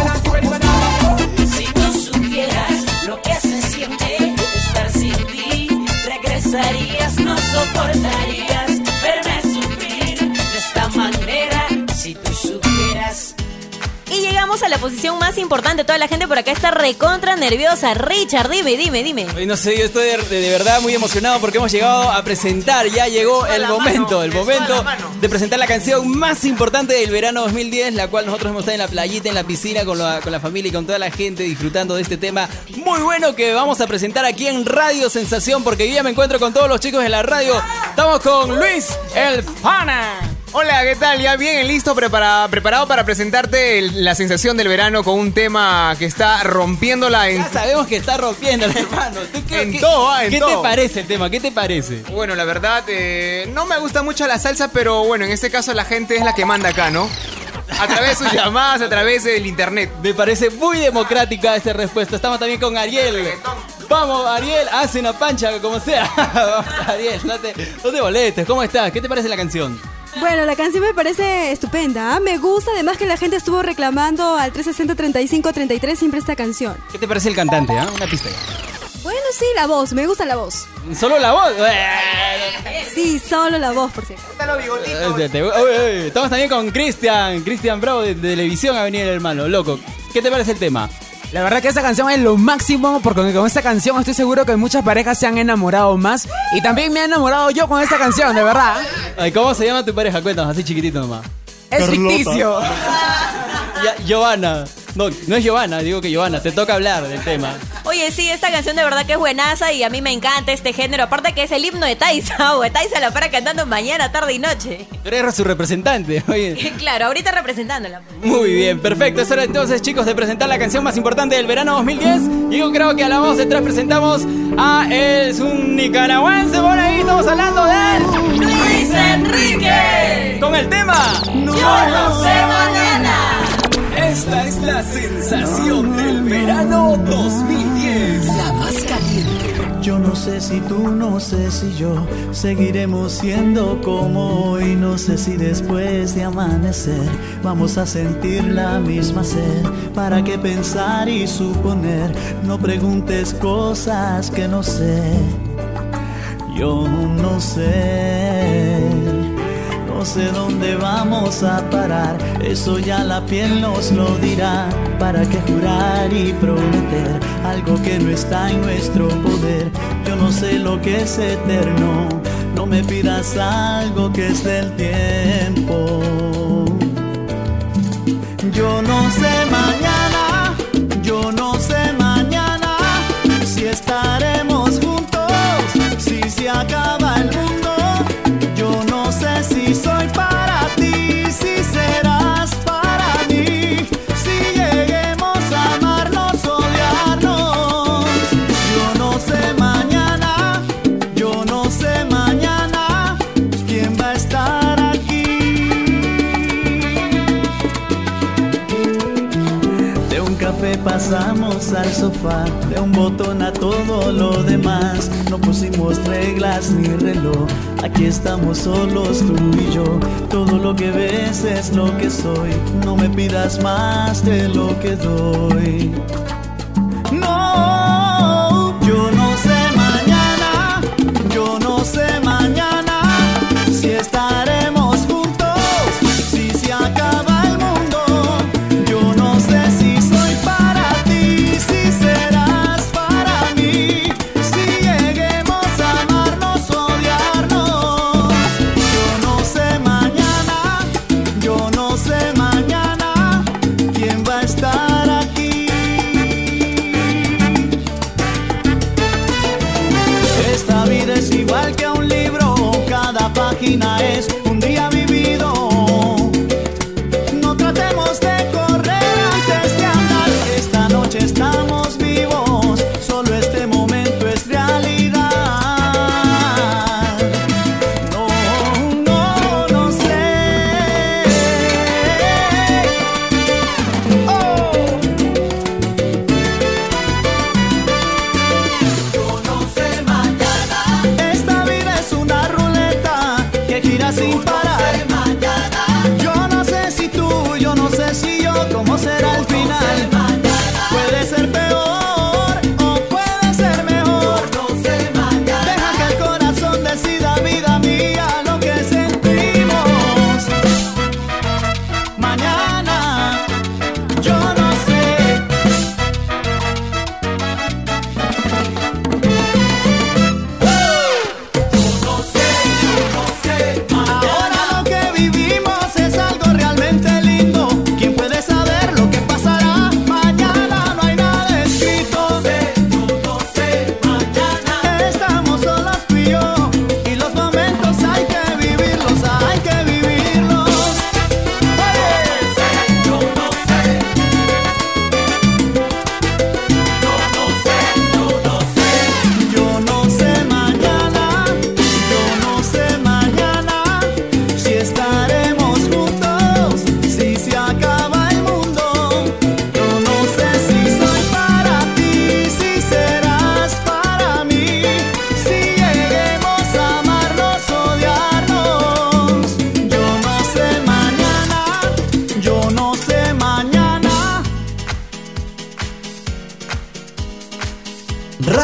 S9: tú.
S8: Si tú supieras lo que se siente estar sin ti, regresarías, no soportarías verme sufrir de esta manera. Si tú supieras.
S14: Y llegamos a la posición más importante. Toda la gente por acá está recontra nerviosa. Richard, dime, dime, dime.
S4: Ay, no sé, yo estoy de, de- de verdad muy emocionado porque hemos llegado a presentar, ya llegó el momento, el momento de presentar la canción más importante del verano dos mil diez, la cual nosotros hemos estado en la playita, en la piscina, con la, con la familia y con toda la gente disfrutando de este tema muy bueno que vamos a presentar aquí en Radio Sensación, porque hoy día me encuentro con todos los chicos de la radio. Estamos con Luis, el Pana.
S17: Hola, ¿qué tal? Ya bien listo, prepara- preparado para presentarte el- la sensación del verano con un tema que está rompiéndola en...
S4: Ya sabemos que está rompiéndola, hermano. ¿Tú qué,
S17: En
S4: qué-
S17: todo, ah, en
S4: ¿Qué
S17: todo.
S4: te parece el tema? ¿Qué te parece?
S17: Bueno, la verdad, eh, no me gusta mucho la salsa, pero bueno, en este caso la gente es la que manda acá, ¿no? A través de sus llamadas, a través del internet.
S4: Me parece muy democrática esa respuesta. Estamos también con Ariel. Vamos, Ariel, haz una pancha, como sea. Vamos, Ariel, no te, no te molestes. ¿Cómo estás? ¿Qué te parece la canción?
S11: Bueno, la canción me parece estupenda, ¿ah? Me gusta, además que la gente estuvo reclamando al trescientos sesenta, treinta y cinco, treinta y tres siempre esta canción.
S4: ¿Qué te parece el cantante? ¿Ah? Una pista.
S11: Bueno, sí, la voz, me gusta la voz.
S4: ¿Solo la voz?
S11: Sí, solo la voz, por cierto.
S4: Estamos también con Cristian, Cristian Bravo de, de Televisión Avenida del Hermano, loco. ¿Qué te parece el tema?
S13: La verdad que esta canción es lo máximo, porque con esta canción estoy seguro que muchas parejas se han enamorado más. Y también me he enamorado yo con esta canción, de verdad.
S4: Ay, ¿cómo se llama tu pareja? Cuéntanos, así chiquitito nomás.
S13: Es Carlota. Ficticio.
S4: Ya, Giovanna. No, no es Giovanna, digo que Giovanna, te toca hablar del tema.
S14: Oye, sí, esta canción de verdad que es buenaza y a mí me encanta este género. Aparte que es el himno de Taisa, o Taisa la para cantando mañana, tarde y noche.
S4: Tú eres su representante, oye.
S14: Claro, ahorita representándola.
S4: Muy bien, perfecto. Es hora entonces, chicos, de presentar la canción más importante del verano dos mil diez. Y yo creo que a la voz detrás presentamos a es un nicaragüense por ahí. Estamos hablando de
S14: Luis Enrique.
S4: Con el tema
S14: Yo no sé mañana.
S1: Esta es la sensación del verano dos mil diez. La más caliente.
S18: Yo no sé si tú, no sé si yo seguiremos siendo como hoy. No sé si después de amanecer vamos a sentir la misma sed. ¿Para qué pensar y suponer? No preguntes cosas que no sé. Yo no sé. No sé dónde vamos a parar, eso ya la piel nos lo dirá. ¿Para qué jurar y prometer algo que no está en nuestro poder? Yo no sé lo que es eterno, no me pidas algo que es del tiempo. Yo no sé mañana, yo no sé mañana si estaremos juntos, si se acaba el mundo. Yo no sé si soy para ti, si serás para mí, si lleguemos a amarnos, odiarnos. Yo no sé mañana, yo no sé mañana quién va a estar aquí. De un café pasamos al sofá, de un botón a todo lo demás. No pusimos reglas ni reloj, aquí estamos solos tú y yo. Todo lo que ves es lo que soy, no me pidas más de lo que doy. No, yo no sé mañana, yo no sé mañana si estaremos juntos, si se acaba el mundo. Yo no sé si soy para ti, si serás para mí, si lleguemos a amarnos, odiarnos. Yo no sé mañana, yo no sé mañana quién va a estar aquí. Esta vida es igual que un libro, cada página es un día vivido. No tratemos de correr antes de andar, esta noche estamos vivos, solo este momento es realidad. No, no, no sé. Oh. Yo no sé mañana. Esta vida es una ruleta que gira sin parar. Yo no sé si tú, yo no sé si yo, cómo será el final. Puede ser peor o puede ser mejor. Deja que el corazón decida, vida mía, lo que sentimos. Mañana, yo no sé. Ahora lo que vivimos es algo realmente lindo. ¿Quién puede saber lo que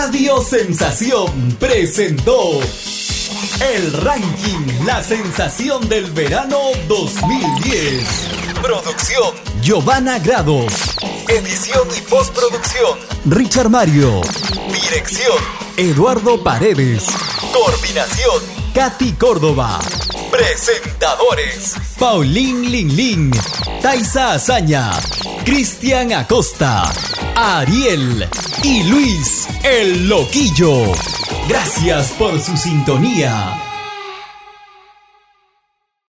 S1: Radio Sensación presentó el ranking La Sensación del Verano dos mil diez. Producción Giovanna Grados. Edición y postproducción Richard Mario. Dirección Eduardo Paredes. Coordinación Katy Córdoba. Presentadores Paulín Linlin, Taisa Azaña, Cristian Acosta, Ariel y Luis el Loquillo. Gracias por su sintonía.